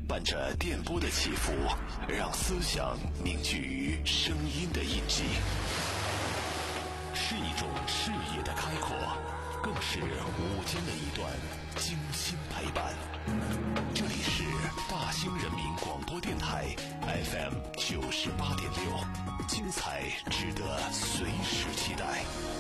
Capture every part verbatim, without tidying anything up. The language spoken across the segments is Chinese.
伴着电波的起伏，让思想凝聚于声音的印记，是一种视野的开阔，更是午间的一段精心陪伴。这里是大兴人民广播电台 F M 九十八点六，精彩值得随时期待。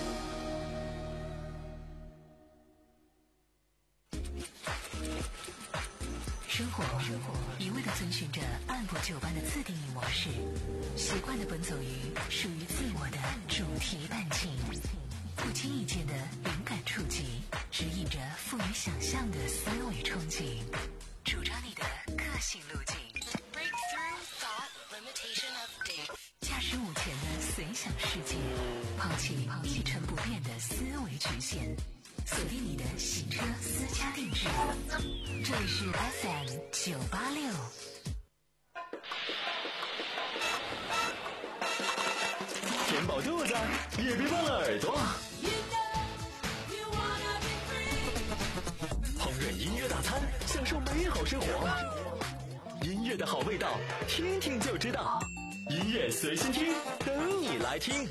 生活一味地遵循着按部就班的自定义模式，习惯地奔走于属于自我的主题伴境，不经意间的灵感触及，指引着富于想象的思维憧憬，主张你的个性路径。驾驶午前的随想世界，抛弃一成不变的思维局限，锁定你的洗车私家定制。这里是 F M 九八六。 填饱肚子，也别忘了耳朵。烹饪音乐大餐，享受美好生活。音乐的好味道，听听就知道。音乐随心听，等你来听。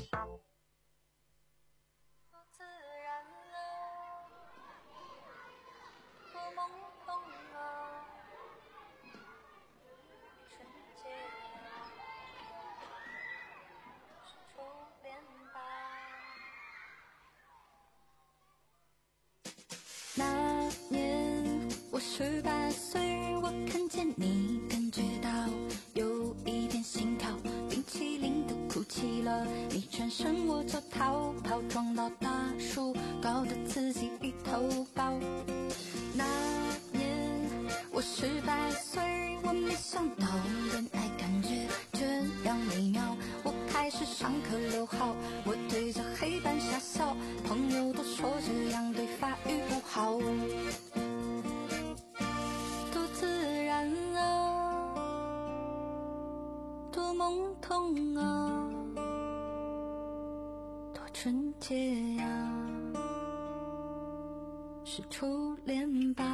那年我十八岁，我看见你，感觉到有一点心跳，冰淇淋都哭泣了，你全身我就逃跑，撞到大树，搞得自己一头包。那年我十八岁，我没想到恋爱感觉这样美妙，我开始上课留号，我对着黑板傻笑，朋友都说这样对法语不好，多自然啊，多懵懂啊，多纯洁呀、啊，是初恋吧，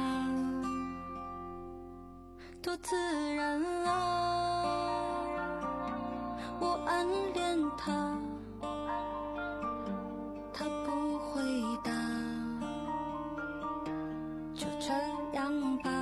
多自然啊，我暗恋他，他不回答，就这样吧。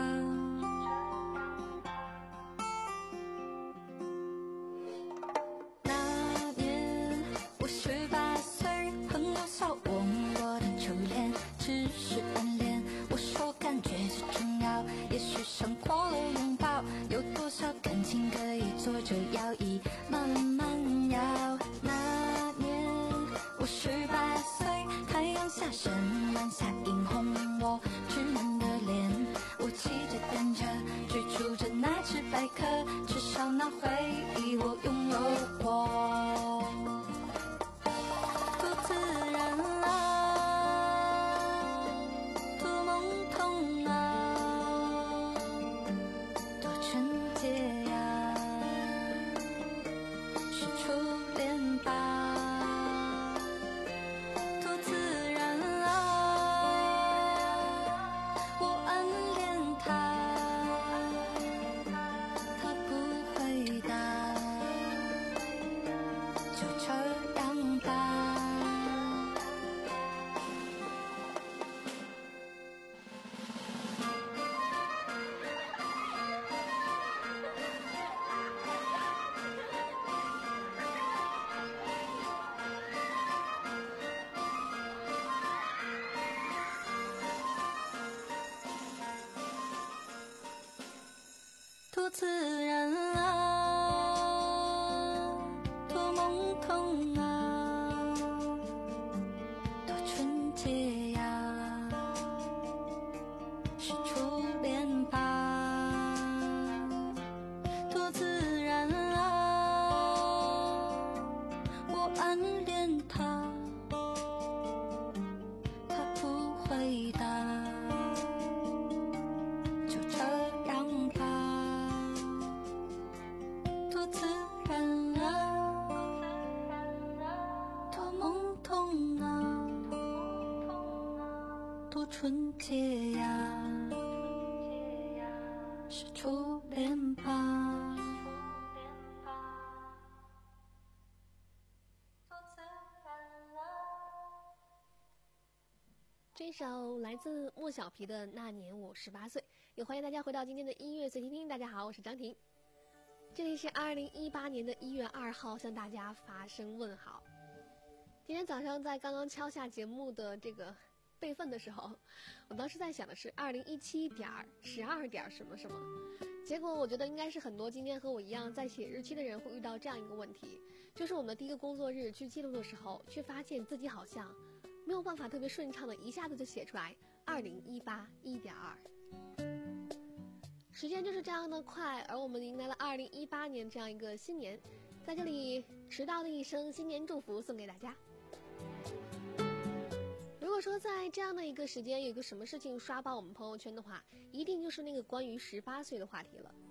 那年我十八岁，很搞笑，我问我的初恋只是暗恋，我说感觉最重要，也许胜过了拥抱，有多少感情可以坐着摇椅慢慢摇。那年我十八岁，太阳下山，晚霞映红我稚嫩的脸，我骑着单车，追逐着那只白鸽，至少那回忆我拥有过，多自然啊，多懵懂啊，多纯洁呀、啊，是初恋吧，多自然啊，我暗恋他，他不回答，就这样吧。多自然啊，多懵懂啊，多纯洁呀、啊，是初恋吧，多自然啊，我暗恋他，他不回答，就这样吧。多自然啊，多懵懂啊，多纯洁呀、啊，是初恋一首来自莫小皮的《那年我十八岁》，也欢迎大家回到今天的音乐随听听。大家好，我是张婷，这里是二零一八年的一月二号，向大家发声问好。今天早上在刚刚敲下节目的这个备份的时候，我当时在想的是二零一七点十二点什么什么，结果我觉得应该是很多今天和我一样在写日期的人会遇到这样一个问题，就是我们的第一个工作日去记录的时候，却发现自己好像没有办法特别顺畅的一下子就写出来二零一八 一点二。时间就是这样的快，而我们迎来了二零一八年这样一个新年，在这里迟到的一声新年祝福送给大家。如果说在这样的一个时间有一个什么事情刷爆我们朋友圈的话，一定就是那个关于十八岁的话题了。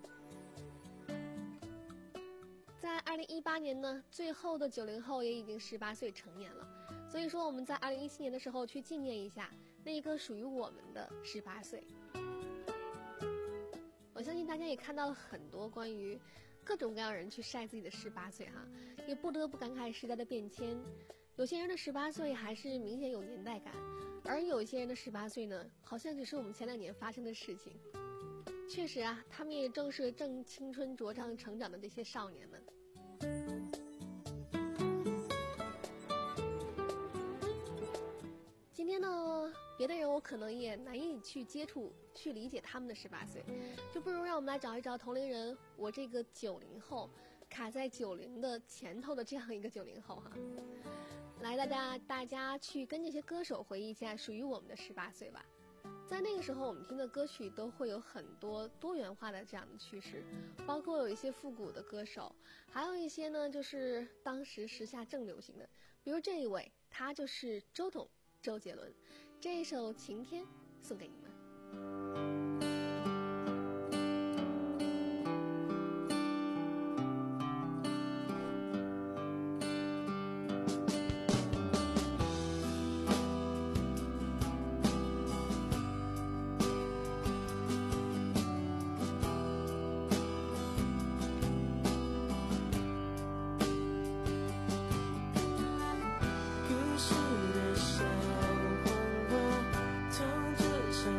在二零一八年呢，最后的九零后也已经十八岁成年了，所以说我们在二零一七年的时候去纪念一下那一个属于我们的十八岁。我相信大家也看到了很多关于各种各样人去晒自己的十八岁哈，也不得不感慨时代的变迁。有些人的十八岁还是明显有年代感，而有些人的十八岁呢，好像只是我们前两年发生的事情。确实啊，他们也正是正青春茁壮成长的这些少年们。今天呢，别的人我可能也难以去接触去理解他们的十八岁，就不如让我们来找一找同龄人，我这个九零后卡在九零的前头的这样一个九零后哈。来大家大家去跟这些歌手回忆一下属于我们的十八岁吧。在那个时候我们听的歌曲都会有很多多元化的这样的趋势，包括有一些复古的歌手，还有一些呢就是当时时下正流行的，比如这一位，他就是周董周杰伦，这一首《晴天》送给你们。 故事的小黄瓜，从纸上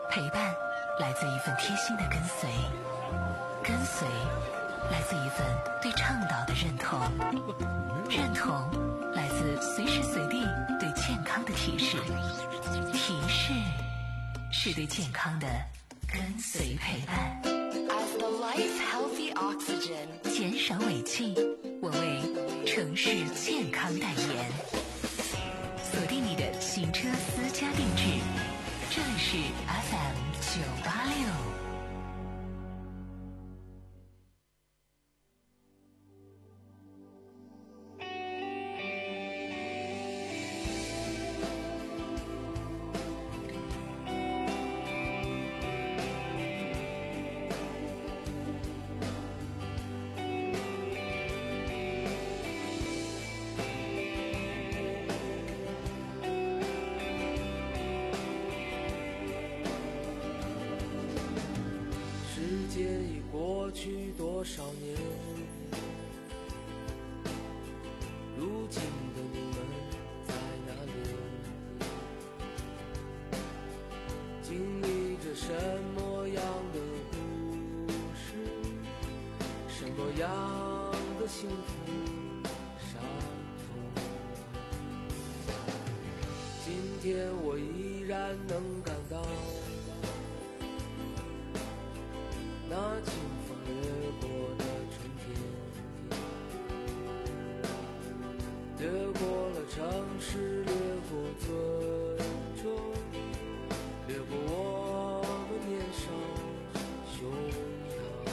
陪伴来自一份贴心的跟随，跟随来自一份对倡导的认同，认同来自随时随地对健康的提示，提示是对健康的跟随陪伴。 As the lights healthy oxygen， 减少尾气，我为城市健康代言。锁定你的行车私家定制，这里是 F M 九八六。 过去多少年，如今的你们在哪里？经历着什么样的故事，什么样的幸福伤痛？今天我依然能感到那清风掠过的春天，掠过了城市，掠过尊重，掠过我们年少胸膛。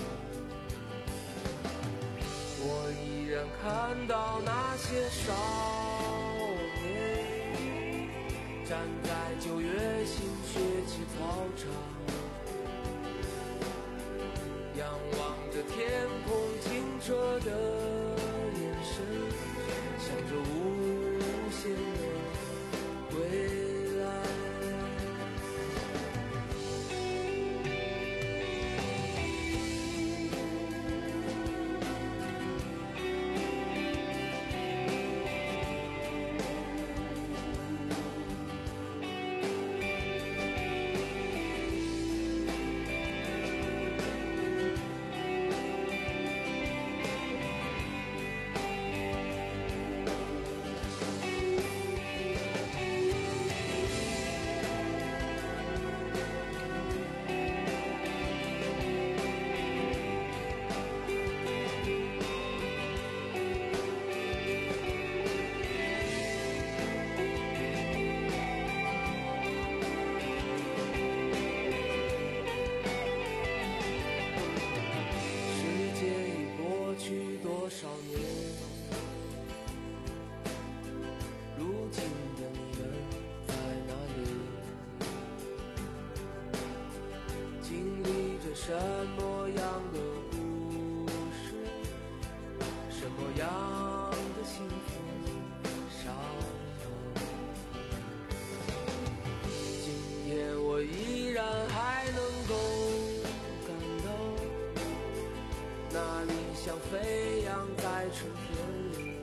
我依然看到那些少年，站在九月新学期操场，仰望着天空清澈的眼神，想着无限的未来。什么样的故事，什么样的幸福伤痛？今天我依然还能够感到那理想飞扬在春天里，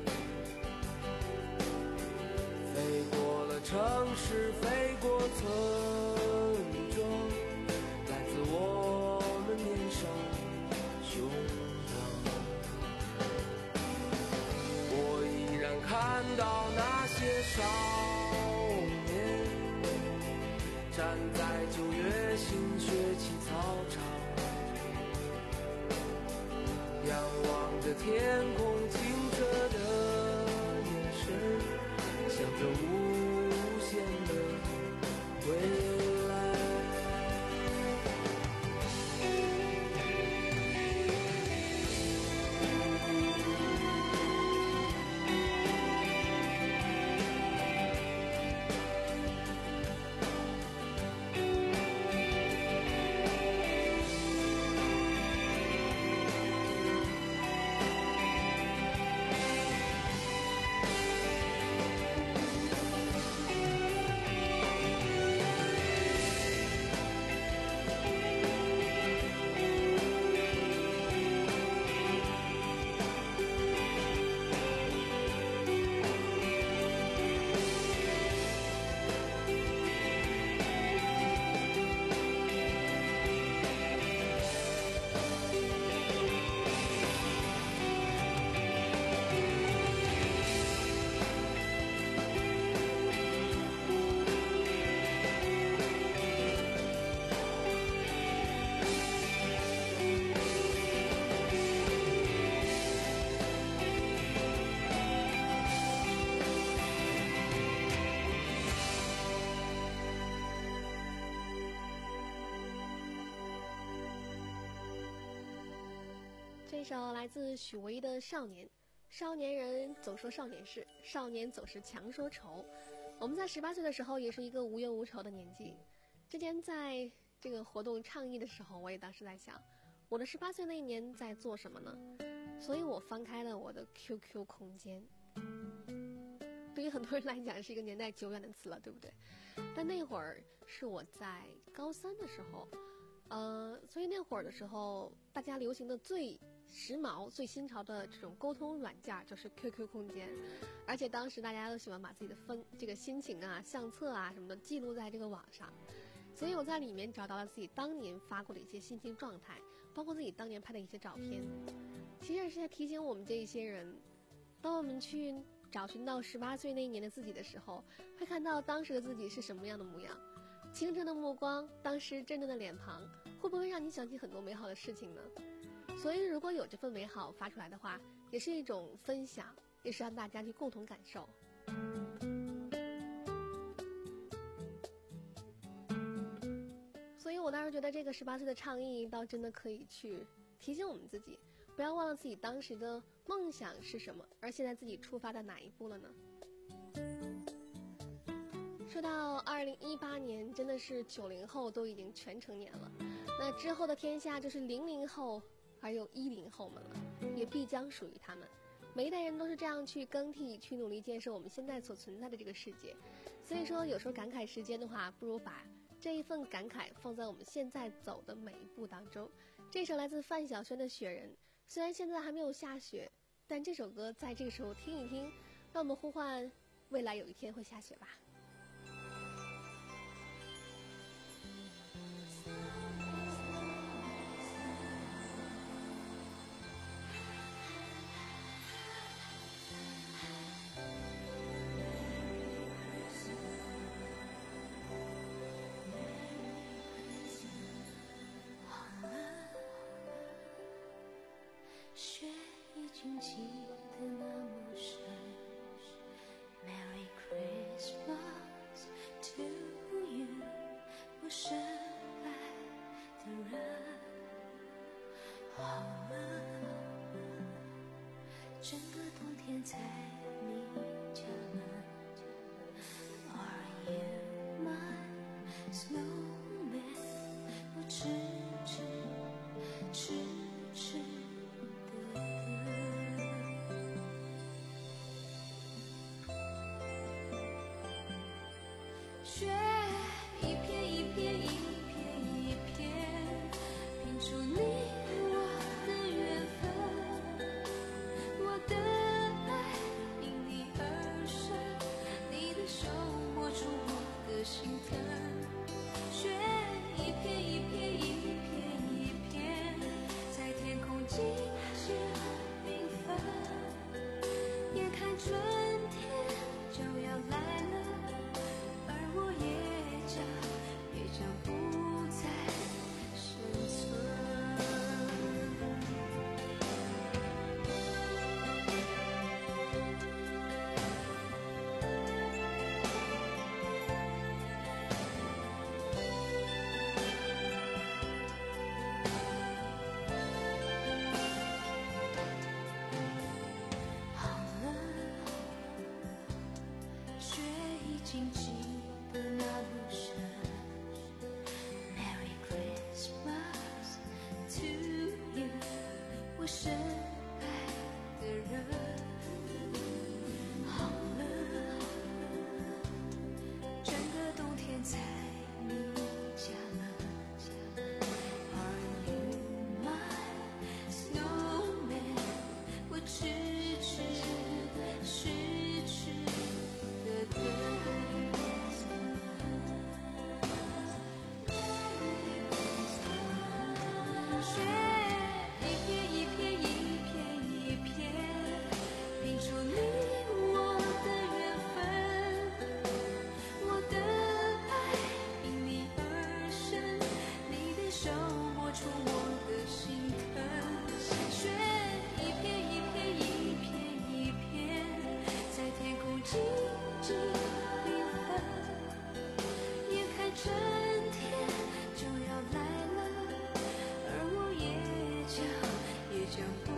飞过了城市，飞过村庄，来自我年少胸膛。我依然看到那些少年，站在九月新学期操场，仰望着天空清澈的眼神，想着无限的未来。 这首来自许巍的《少年》。少年人总说少年事，少年总是强说愁。我们在十八岁的时候也是一个无忧无愁的年纪。之前在这个活动倡议的时候，我也当时在想，我的十八岁那一年在做什么呢？所以我翻开了我的 Q Q 空间。对于很多人来讲是一个年代久远的词了，对不对？但那会儿是我在高三的时候，呃，所以那会儿的时候，大家流行的最时髦、最新潮的这种沟通软件就是 Q Q 空间，而且当时大家都喜欢把自己的分这个心情啊、相册啊什么的记录在这个网上，所以我在里面找到了自己当年发过的一些心情状态，包括自己当年拍的一些照片。其实是在提醒我们这一些人，当我们去找寻到十八岁那一年的自己的时候，会看到当时的自己是什么样的模样。清澈的目光，当时真正的脸庞，会不会让你想起很多美好的事情呢？所以如果有这份美好发出来的话，也是一种分享，也是让大家去共同感受。所以我当时觉得这个十八岁的倡议倒真的可以去提醒我们自己，不要忘了自己当时的梦想是什么，而现在自己出发的哪一步了呢？说到二零一八年，真的是九零后都已经全成年了，那之后的天下就是零零后还有一零后们了，也必将属于他们。每一代人都是这样去更替，去努力建设我们现在所存在的这个世界。所以说有时候感慨时间的话，不如把这一份感慨放在我们现在走的每一步当中。这首来自范晓萱的《雪人》，虽然现在还没有下雪，但这首歌在这个时候听一听，让我们呼唤未来有一天会下雪吧。 雪已经积得那么深 Merry Christmas to you 我深爱的人好了整个冬天在你家门 Are you my snowman 我痴痴痴痴雪一片一片一片一片拼出你我的缘分我的爱因你而生你的手握住我的心疼雪一片一片一片一片在天空尽显缤纷眼看春天就要来了我也将也将不再生存好了雪已经积的那么深 Merry Christmas to you 我深爱的人好了整个冬天在你家门 Are you my snowman 我痴痴痴痴的等雪一片一片一片一片拼出你我的缘分我的爱因你而生你的手握住我的心疼雪一片一片一片一片在天空静静缤纷眼看春天就要来了而我也将也将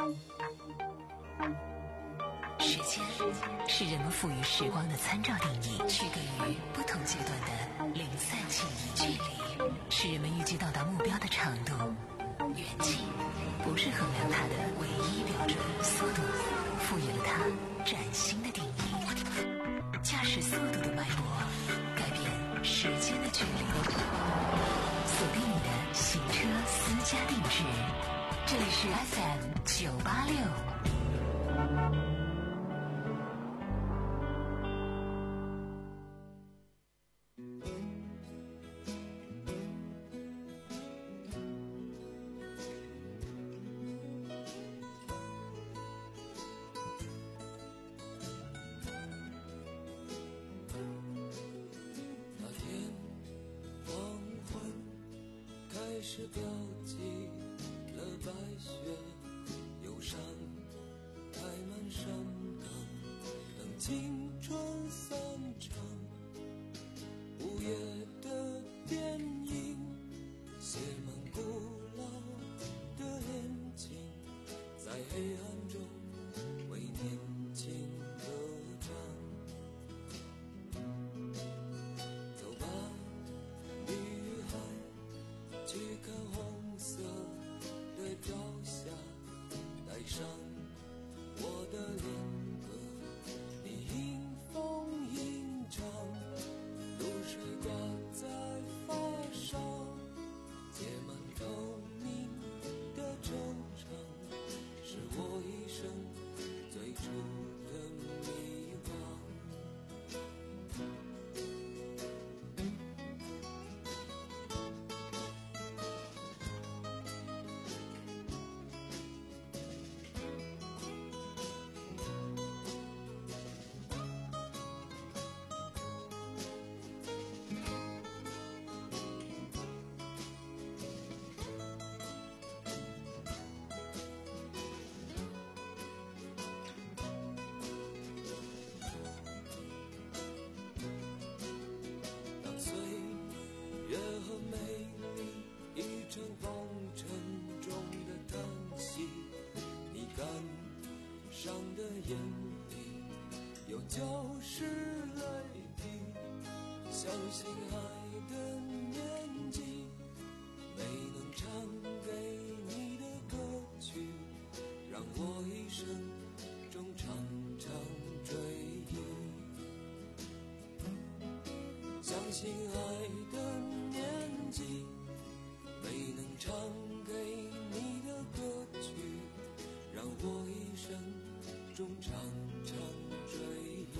时间是人们赋予时光的参照定义，区隔于不同阶段的零散记忆。距离是人们预计到达目标的长度，远近不是衡量它的唯一标准，速度赋予了它崭新的定义。驾驶速度的脉搏，改变时间的距离。锁定你的行车私家定制，这里是 F M 九八六。 是标记了白雪，忧伤开满山岗，等青春散场。午夜的电影写满古老的恋情，在黑暗中为年轻歌唱。走吧，女孩，去看红色的朝霞，带上我的恋歌，你迎风吟唱，露水挂在发梢，结满透明的惆怅，是我一生最初的迷惘。越和美丽一场风尘中的叹息，你感伤的眼里有旧时泪滴，相信爱的年纪没能唱给你的歌曲，让我一生中常常追忆，相信爱的年纪没能唱给你的歌曲，让我一生中常常追忆。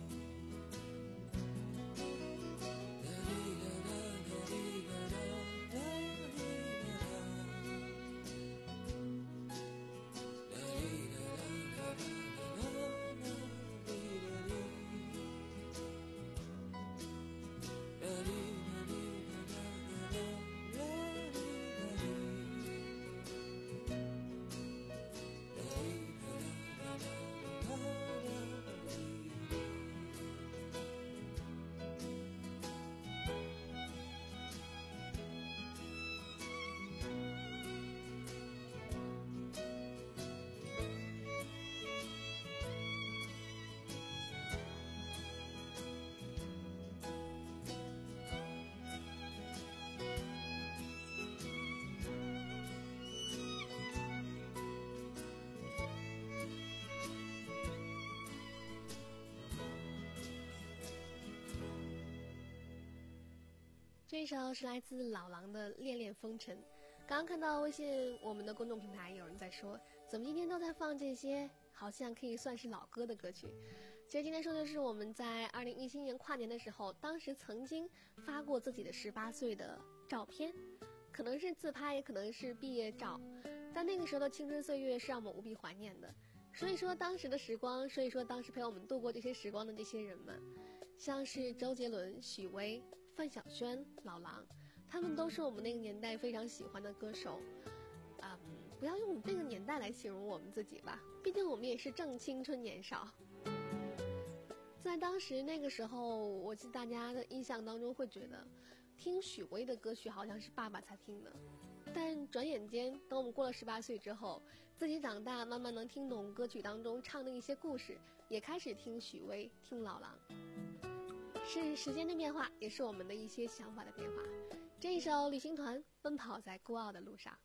这首是来自老狼的《恋恋风尘》。刚刚看到微信我们的公众平台有人在说，怎么今天都在放这些好像可以算是老歌的歌曲。其实今天说的是我们在二零一七年跨年的时候，当时曾经发过自己的十八岁的照片，可能是自拍，也可能是毕业照，但那个时候的青春岁月是让我们无比怀念的。所以说当时的时光，所以说当时陪我们度过这些时光的这些人们，像是周杰伦、许巍、范晓萱、老狼，他们都是我们那个年代非常喜欢的歌手。嗯，不要用那个年代来形容我们自己吧，毕竟我们也是正青春年少。在当时那个时候，我记得大家的印象当中会觉得听许巍的歌曲好像是爸爸才听的， 但转眼间，等我们过了十八岁之后，自己长大，慢慢能听懂歌曲当中唱的一些故事，也开始听许巍，听老狼。是时间的变化，也是我们的一些想法的变化。这一首《旅行团》，奔跑在孤傲的路上。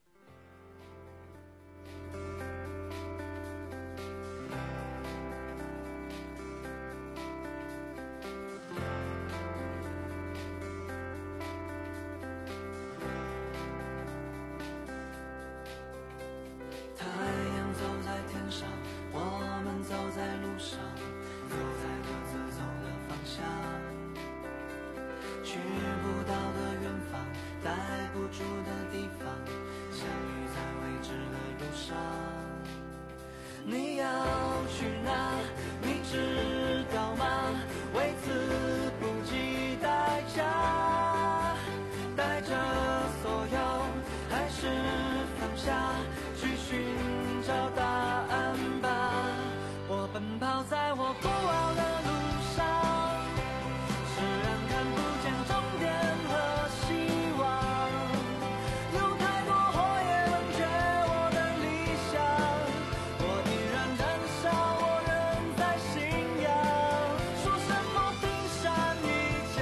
你要去哪？你知道吗？为此不计代价，带着所有，还是放下，去寻找答案吧。我奔跑在我孤傲的路上，虽然看不见终点和希望，有太多火焰冷却我的理想，我依然燃烧，我仍在信仰。说什么冰山一角，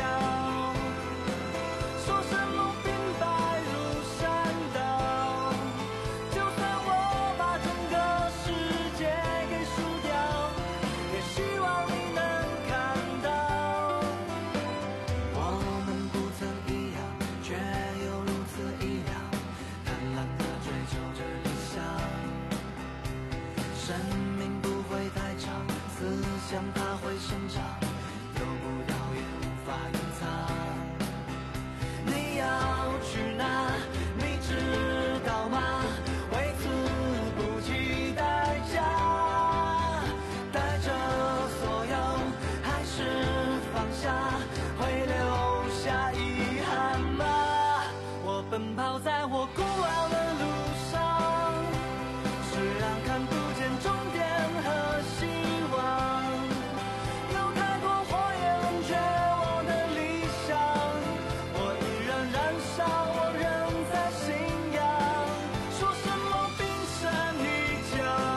说什么兵败如山倒，就算我把整个世界给输掉，也希望你能看到，我们不曾一样，却又如此一样，贪婪地追求着理想。生命不会太长，思想它会生长，有不遥远无法隐藏。你要去哪？你知道吗？为此不计代价，带着所有，还是放下，会留下遗憾吗？我奔跑在我孤傲的路上，虽然看不见终点和希望，有太多火焰冷却我的理想，我依然燃烧，我仍在信仰。说什么冰山一角，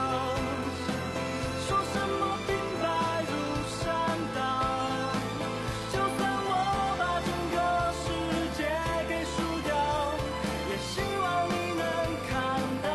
说什么兵败如山倒，就算我把整个世界给输掉，也希望你能看到。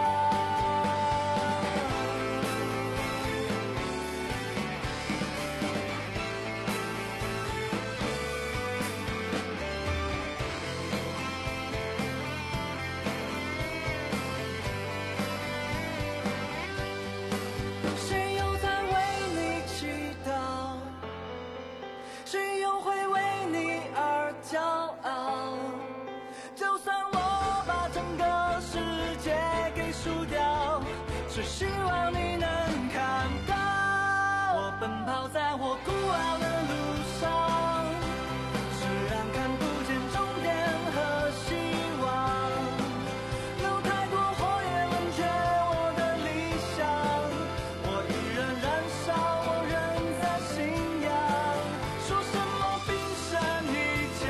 谁又在为你祈祷？谁又会为你而骄傲？就算我把整个世界给输掉，只希望你能看到，我奔跑在我孤傲的路上，虽然看不见终点和希望，有太多火焰冷却我的理想，我依然燃烧，我仍在信仰。说什么冰山一角，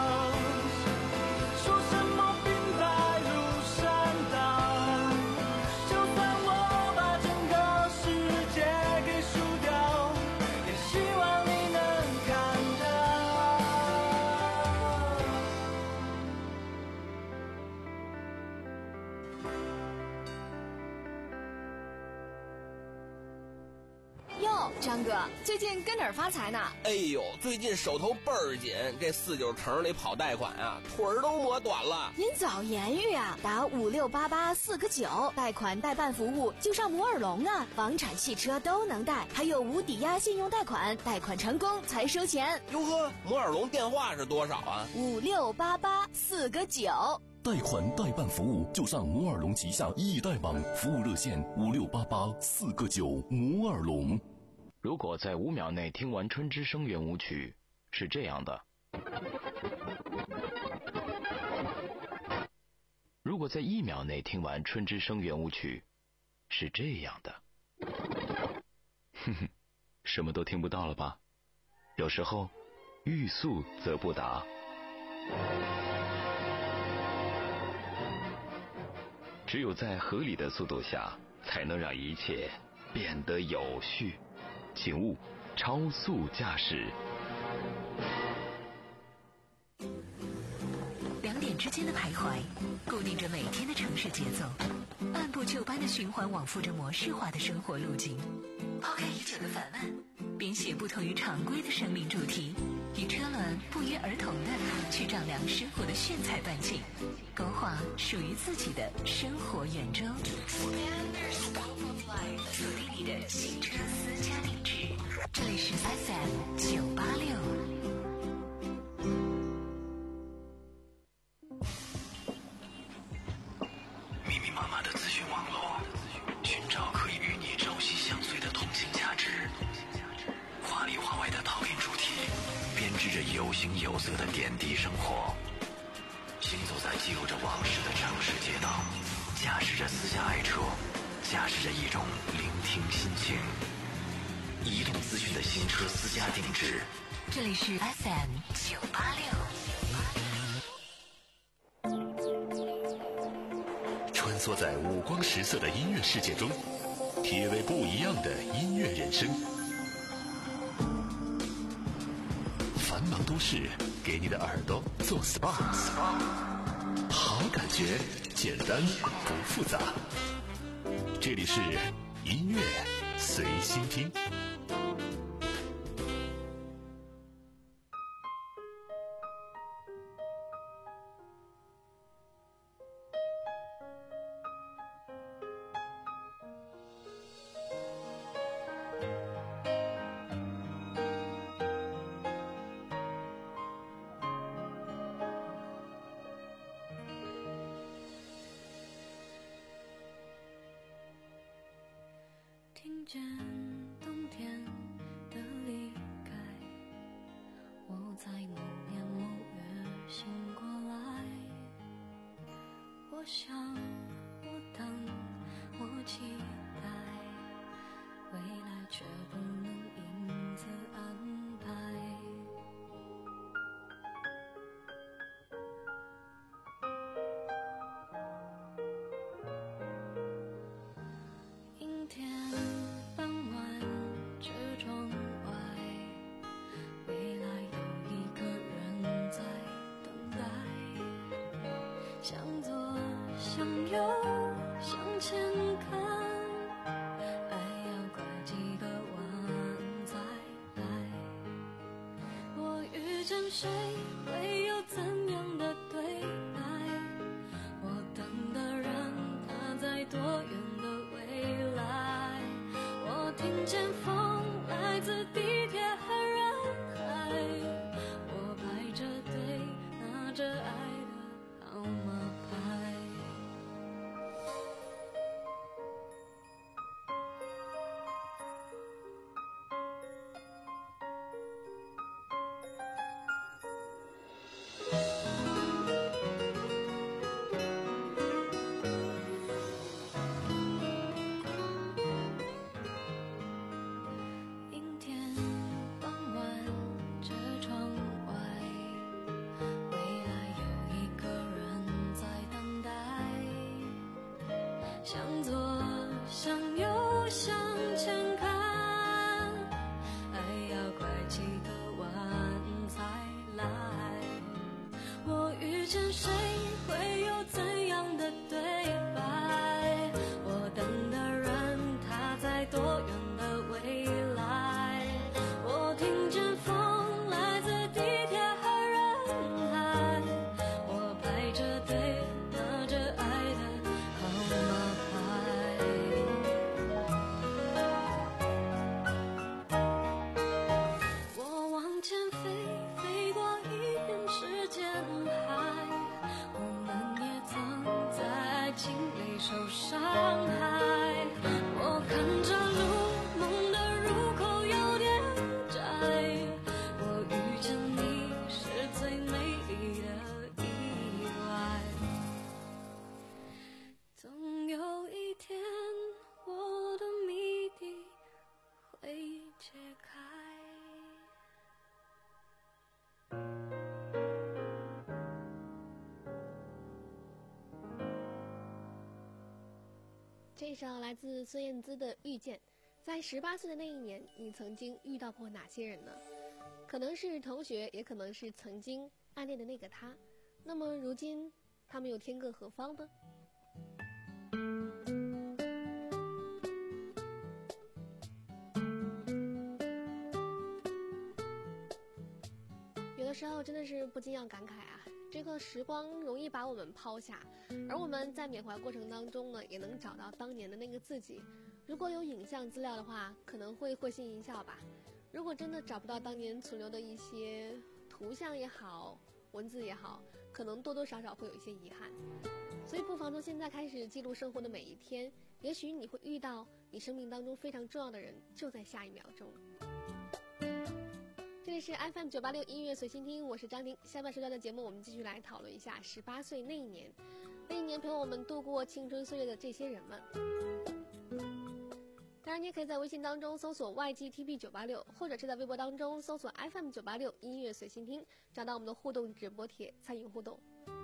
说什么兵败如山倒，就算我把整个世界给输掉，也希望你能看到。 哟，张哥，最近跟哪儿发财呢？ 哎呦，最近手头倍儿紧，这四九城里跑贷款啊，腿儿都磨短了。 您早言语啊，打五六八八四个九，贷款代办服务就上摩尔龙啊，房产、汽车都能贷，还有无抵押信用贷款，贷款成功才收钱。 哟呵，摩尔龙电话是多少啊？ 五六八八四个九。 贷款代办服务就上摩尔龙旗下易贷网，服务热线五六八八四个九。摩尔龙。 如果在五秒内听完春之声圆舞曲，是这样的；如果在一秒内听完春之声圆舞曲，是这样的。哼哼，什么都听不到了吧？有时候，欲速则不达。 只有在合理的速度下，才能让一切变得有序。请勿超速驾驶。 两点之间的徘徊，固定着每天的城市节奏，按部就班的循环往复着模式化的生活路径。抛开已久的烦闷，编写不同于常规的生命主题，与车轮不约而同的去丈量生活的炫彩半径，勾画属于自己的生活圆周。锁定你的新车私家定制，这里是 F M 九八六。 密密麻麻的资讯网络，寻找可以与你朝夕相随的同情价值。华里华外的讨厌主题，编织着有形有色的点滴生活。行走在记录着往事的城市街道，驾驶着私家爱车，驾驶着一种聆听心情。移动资讯的新车私家定制， 这里是 F M 九八六。 穿梭在五光十色的音乐世界中，体味不一样的音乐人生。繁忙都市给你的耳朵做 S P A， 好感觉简单不复杂。这里是音乐随心听。 听见冬天的离开，我在某年某月醒过来。我想，我等，我期待，未来却不能因此安排。阴天傍晚，车窗外，未来有一个人在等待。向左，向右，向前看，爱要拐几个弯才来。我遇见谁，会有怎样的对白？我等的人，他在多远的未来？我听见风来自地铁和人海，我排着队拿着爱的号码牌。阴天傍晚，车窗外，未来有一个人在等待。向左，向右，向前看，爱要拐几个弯才来。我遇见谁，会有怎样的对白？我等的人，他在多远的未来？我听见风来自地铁和人海，我排着队拿着爱的号码牌。 这首来自孙燕姿的《遇见》。在十八岁的那一年，你曾经遇到过哪些人呢？可能是同学，也可能是曾经暗恋的那个他。那么如今，他们又天各何方呢？有的时候真的是不禁要感慨啊，这个时光容易把我们抛下，而我们在缅怀过程当中呢，也能找到当年的那个自己。如果有影像资料的话，可能会会心一笑吧。如果真的找不到当年存留的一些图像也好，文字也好，可能多多少少会有一些遗憾。所以不妨从现在开始记录生活的每一天，也许你会遇到你生命当中非常重要的人，就在下一秒钟。这里是 F M 九八六音乐随心听，我是张婷。下半时段的节目，我们继续来讨论一下十八岁那一年，那一年陪我们度过青春岁月的这些人们。当然，你也可以在微信当中搜索 Y G T B 九八六，或者是在微博当中搜索 F M 九八六音乐随心听，找到我们的互动直播帖，参与互动。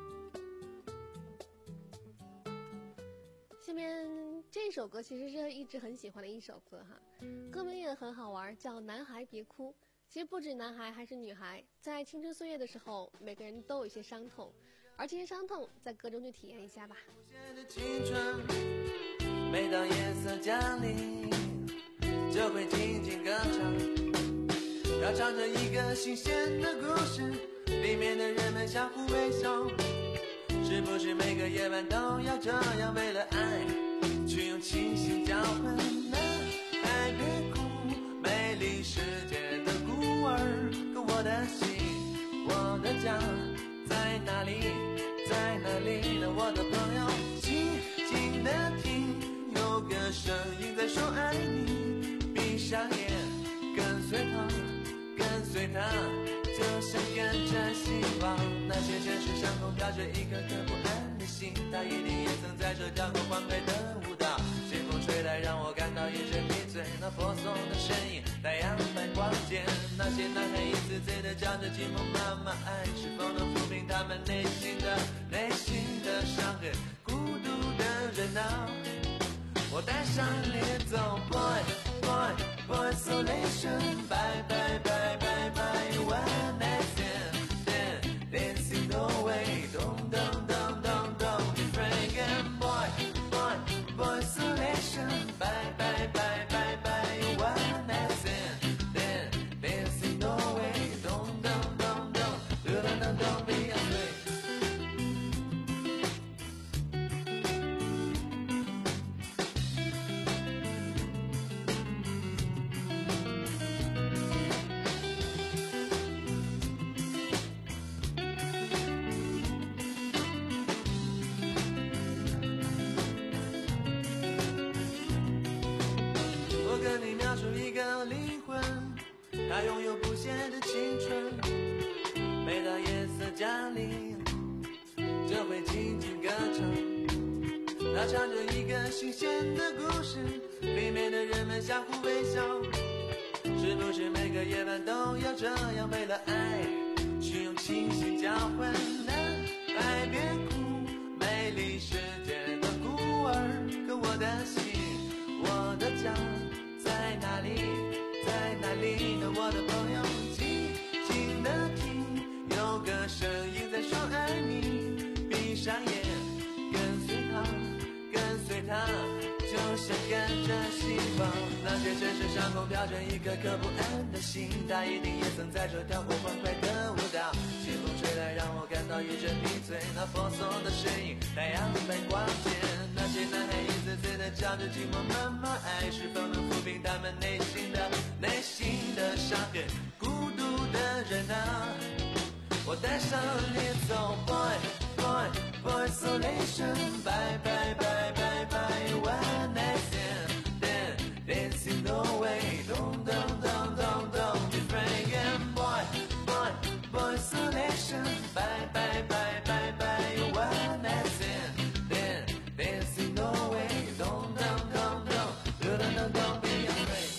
下面这首歌其实是一直很喜欢的一首歌哈，歌名也很好玩，叫《男孩别哭》。其实不止男孩还是女孩，在青春岁月的时候，每个人都有一些伤痛，而这些伤痛在歌中去体验一下吧。 青春每当夜色降临，就会静静歌唱，要唱着一个新鲜的故事，里面的人们相互微笑。是不是每个夜晚都要这样，为了爱去用清醒交换？男孩别哭，美丽世界的孤儿，可我的心，我的家在哪里？在哪里呢？我的朋友，静静的听，有个声音在说爱你。闭上眼，跟随他，跟随他，就像跟着希望。那些城市上空飘着一颗颗不安的心，他一定也曾在这跳过欢快的舞蹈。清风吹来，让我感到一阵迷醉。那婆娑的身影，太阳般光洁。那些男孩一次次的叫着寂寞妈妈，爱是否能抚平他们内心的内心的伤痕？孤独的人啊，我带上脸走 ，boy boy boy isolation， bye bye bye bye bye one night stand dancing the way， don't don't don't don't don't be frank and boy boy boy isolation， bye bye bye bye bye one night stand dancing the way， don't don't don't don't don't don't don't be afraid。他拥有不懈的青春，每当夜色降临，就会静静歌唱。他唱着一个新鲜的故事，里面的人们相互微笑。是不是每个夜晚都要这样，为了爱去用清醒交换？男孩别哭，美丽世界的孤儿，可我的心，我的家在哪里？在哪里呢？我的朋友，静静的听，有个声音在说爱你。闭上眼，跟随他，跟随他，就像跟着希望。那些城市上空飘着一颗颗不安的心，他一定也曾在这跳过欢快的舞蹈。清风吹来，让我感到一阵迷醉。那婆娑的身影，太阳般光洁。那些男孩一次次的叫着寂寞妈妈，爱是否能抚平他们内心的内心的伤痕？孤独的人啊，我带上脸走 boy boy boy isolation， bye bye bye bye bye one night stand dancing the way， don't don't don't don't don't be frank and boy boy boy isolation， bye bye bye bye bye one night stand dancing the way， don't don't don't don't don't don't don't be afraid。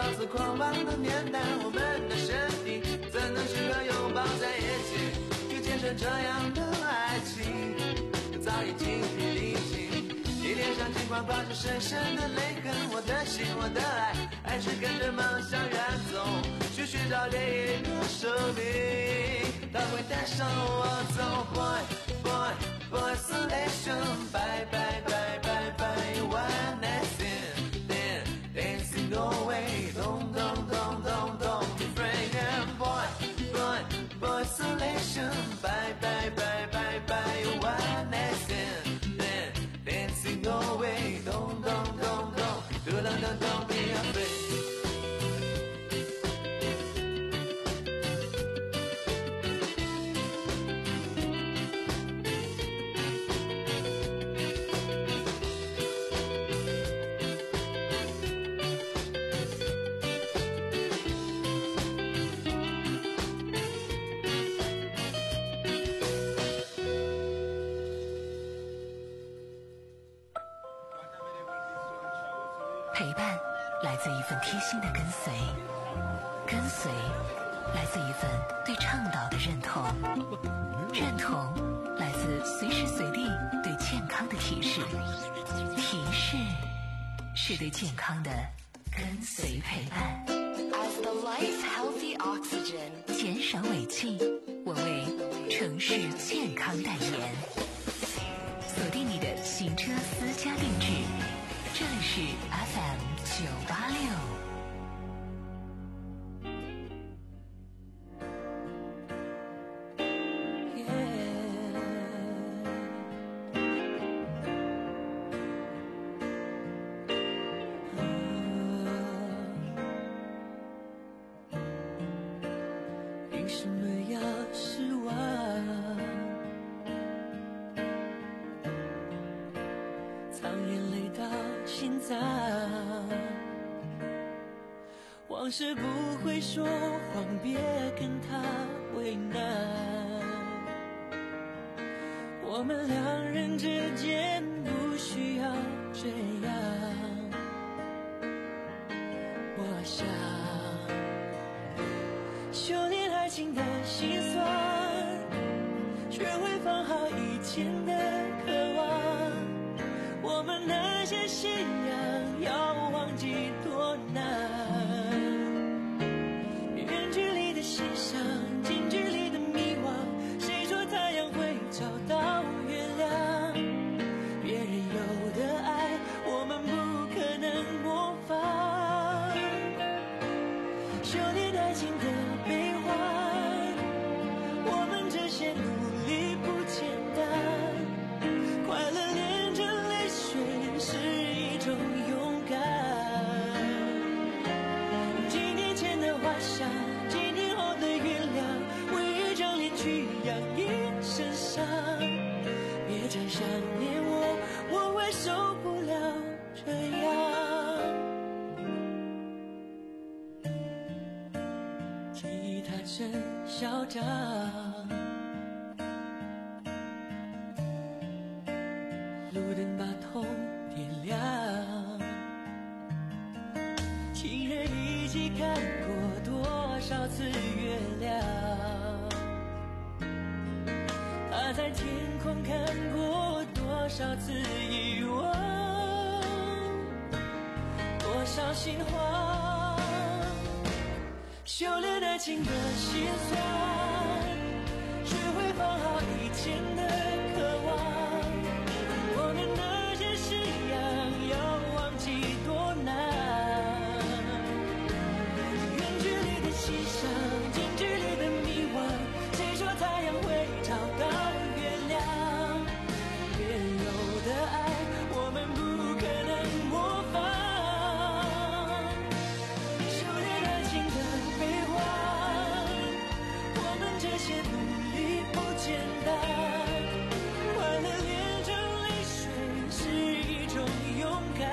如此狂妄的年代，我们的身体怎能时刻拥抱在一起，去见证这样的爱情早已精疲力尽。你脸上尽管挂着深深的泪痕，我的心我的爱还是跟着梦想远走，去寻找另一个生命，它会带上我走。 Boy boy boy isolation bye bye bye bye bye one night stand then dancing away don't don't don't don't don't be afraid and boy boy boy isolation bye bye bye bye bye one night stand then dancing away don't don't don't don't don't don't don't be afraid。 陪伴来自一份贴心的跟随，跟随来自一份对倡导的认同，认同来自随时随地对健康的提示，提示是对健康的跟随陪伴。 As the life healthy oxygen， 减少尾气，我为城市健康代言。锁定你的行车私家定制，这里是 F M 九八六。 凭什么要失望？藏眼泪到心脏，往事不会说谎，别跟他为难。我们两人之间不需要这样，我想修炼爱情的心酸，学会放好以前的渴望。我们那些信仰要忘记多难，远距离的欣赏，近距离的迷惘，谁说太阳会找到月亮？别人有的爱，我们不可能模仿。修炼爱情的悲欢，我们这些努力不简单，快乐连着泪水是一种勇敢。几年前的花香，几年后的原谅，为一张脸去养一身伤。别再想念我，我会受不了这样。记忆它真嚣张，路灯把痛点亮，情人一起看过多少次月亮，他在天空看过多少次遗忘，多少心慌。修炼爱情的心酸，学会放好以前的渴望。我们那些信仰要忘记多难，远距离的欣赏，近距离的迷惘，谁说太阳会找到月亮？别人有的爱，我们不可能模仿。修炼爱情的悲欢，我们这些努力不简单，快乐连着泪水是一种勇敢。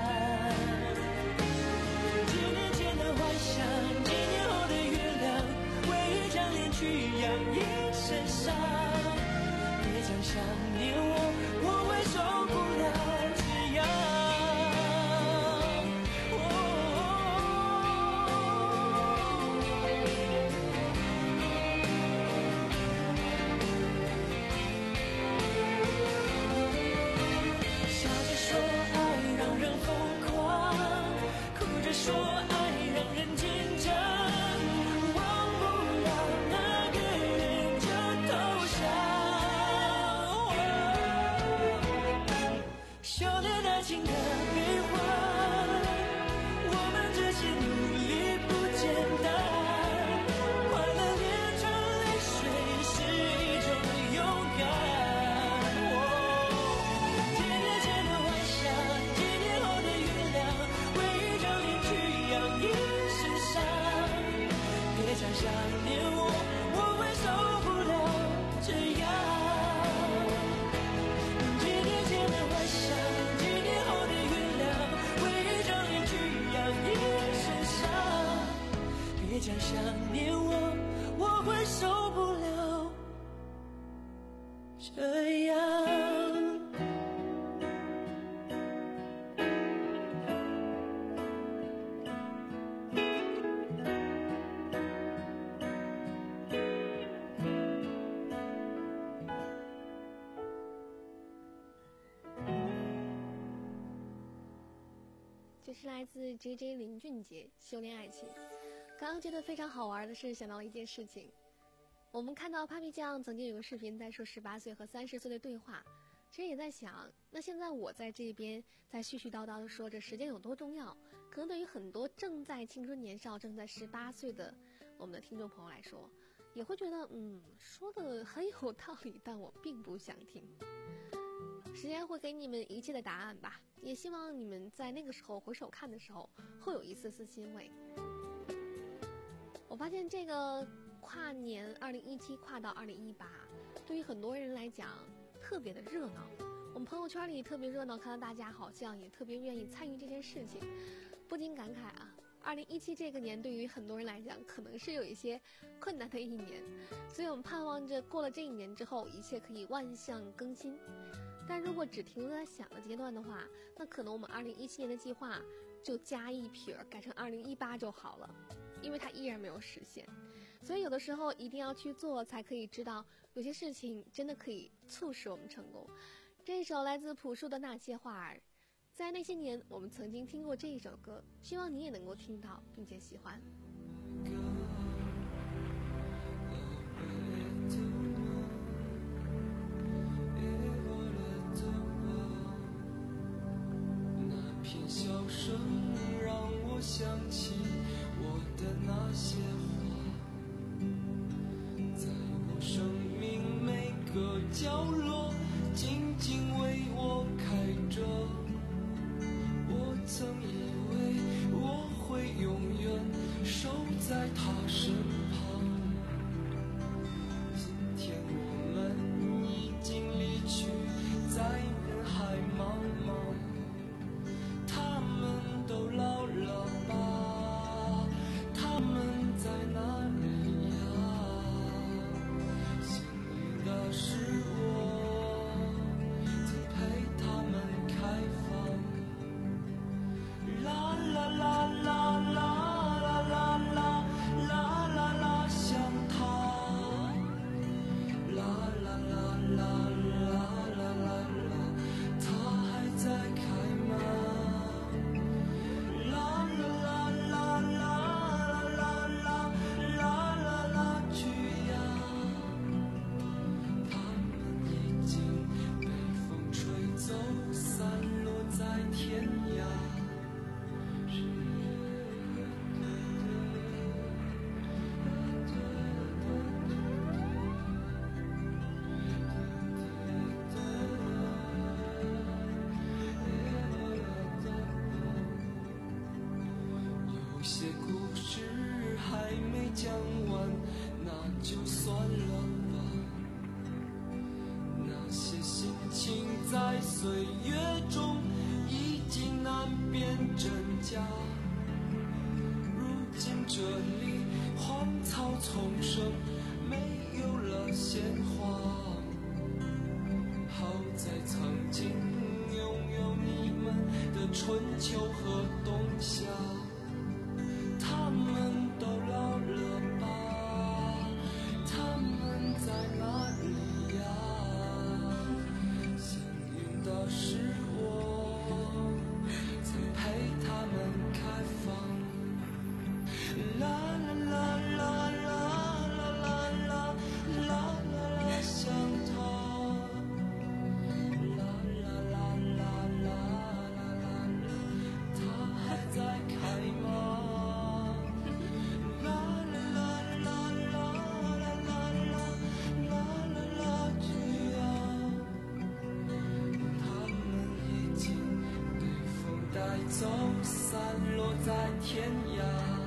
几年前的幻想，几年后的原谅，为一张脸去养一身伤。别再想念我，我会受不了这样。哦这样。 这是来自 J J 林俊杰修炼爱情。刚刚觉得非常好玩的是想到了一件事情，我们看到 Papi 酱曾经有个视频在说十八岁和三十岁的对话，其实也在想，那现在我在这边在絮絮叨叨的说着时间有多重要，可能对于很多正在青春年少正在十八岁的我们的听众朋友来说，也会觉得嗯说的很有道理，但我并不想听。时间会给你们一切的答案吧，也希望你们在那个时候回首看的时候会有一丝丝欣慰。我发现这个跨年二零一七跨到二零一八，对于很多人来讲特别的热闹，我们朋友圈里特别热闹，看到大家好像也特别愿意参与这件事情，不禁感慨啊，二零一七这个年对于很多人来讲可能是有一些困难的一年，所以我们盼望着过了这一年之后一切可以万象更新。但如果只停留在想的阶段的话，那可能我们二零一七年的计划就加一撇改成二零一八就好了，因为它依然没有实现。所以有的时候一定要去做，才可以知道有些事情真的可以促使我们成功。这一首来自朴树的那些话儿，在那些年我们曾经听过这一首歌，希望你也能够听到并且喜欢。 笑声让我想起我的那些话，在我生命每个角落静静为我开着。我曾以为我会永远守在他身旁，今天我们已经离去，在人海茫茫。他们都老了吧？他们在哪里呀？幸运的是我曾陪他们开放。啦啦啦啦啦啦啦啦啦啦啦，像他。啦啦啦啦啦啦啦啦，他还在开吗？些故事还没讲完，那就算了吧。那些心情在岁月中已经难辨真假。如今这里荒草丛生，没有了鲜花。好在曾经拥有你们的春秋和冬夏。他们都老了吧？他们在哪里呀？幸运的是我曾陪他们开放。啦啦啦啦啦啦啦啦啦啦啦，像他。啦啦啦啦啦啦啦啦，他还在开吗？走散落在天涯。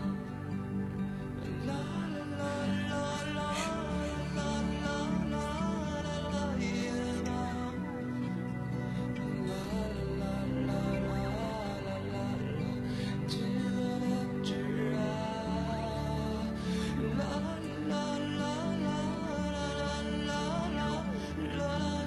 啦啦啦啦啦啦啦啦啦耶啦。啦啦啦啦啦啦啦，知了知啊。啦啦啦啦啦啦啦啦啦。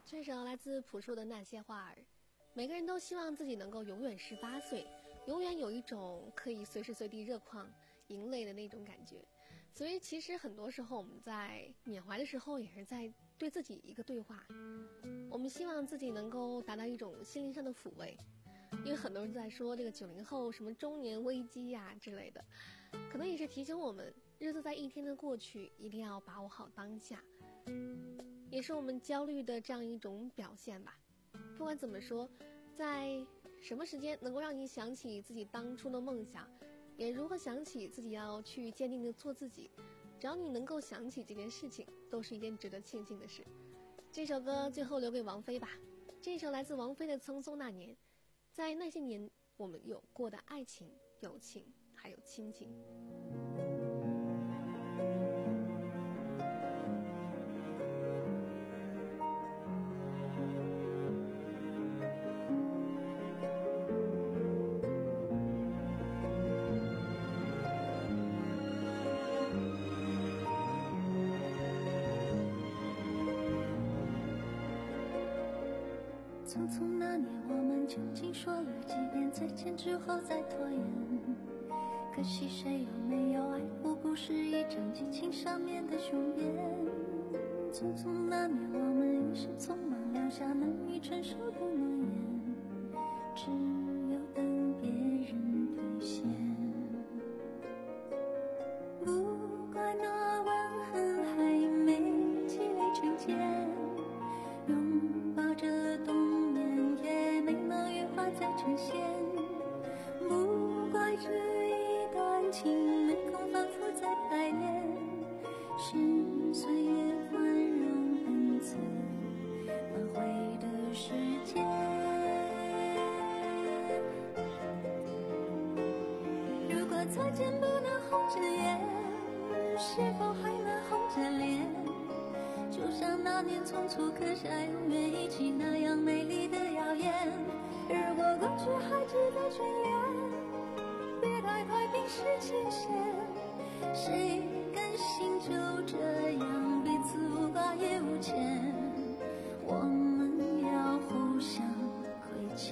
这首来自朴树的那些花儿。每个人都希望自己能够永远十八岁，永远有一种可以随时随地热况盈泪的那种感觉。所以其实很多时候我们在缅怀的时候也是在对自己一个对话，我们希望自己能够达到一种心灵上的抚慰。因为很多人在说这个九零后什么中年危机呀、啊、之类的，可能也是提醒我们日子在一天的过去，一定要把握好当下，也是我们焦虑的这样一种表现吧。不管怎么说，在什么时间能够让你想起自己当初的梦想，也如何想起自己要去坚定的做自己，只要你能够想起这件事情，都是一件值得庆幸的事。这首歌最后留给王菲吧，这首来自王菲的《匆匆那年》。在那些年我们有过的爱情、友情还有亲情。 匆匆那年我们究竟说了几遍再见之后再拖延，可惜谁有没有爱过，不是一张激情上面的雄辩。匆匆那年我们一时匆忙留下难以承受的诺言，只有等别人兑现。不怪那吻痕还没积累成茧，拥抱着冬再呈现，不怪这一段情没空反复再排练，是岁月宽容恩赐挽回的时间。如果再见不能红着眼，是否还能红着脸？就像那年匆促刻下永远一起那样美丽的谣言。如果过去还值得眷恋，别太快冰释前嫌。谁甘心就这样彼此无挂也无牵？我们要互相亏欠，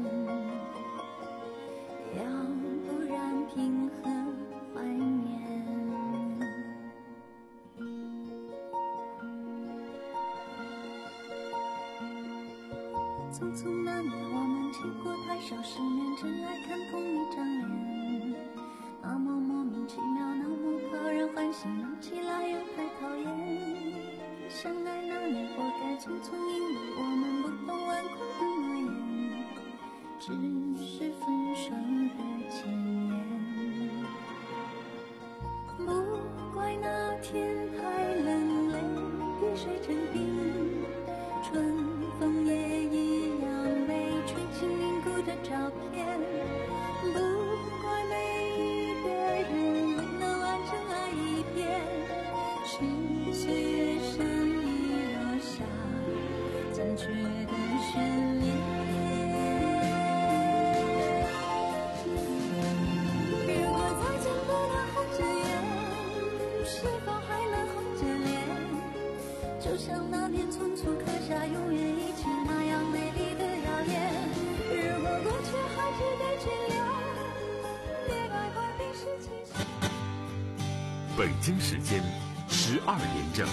要不然凭何怀念？匆匆那年我们见过太少世面，只爱看同一张脸，那么莫名其妙，那么讨人欢喜，闹起来又太讨厌。相爱那年活该匆匆，因为我们不懂顽固的诺言，只是分手的前言。不怪那天太冷，泪滴水成冰，春风也一的照片，不怪每一个人未能完整爱一遍，是岁月善意落下残缺的悬念。如果再见不能红着眼，是否还能红着脸？就像那年匆促刻下永远一起那样美丽的谣言。如果过去还值得眷恋，别太快冰释前嫌。 北京时间十二点整。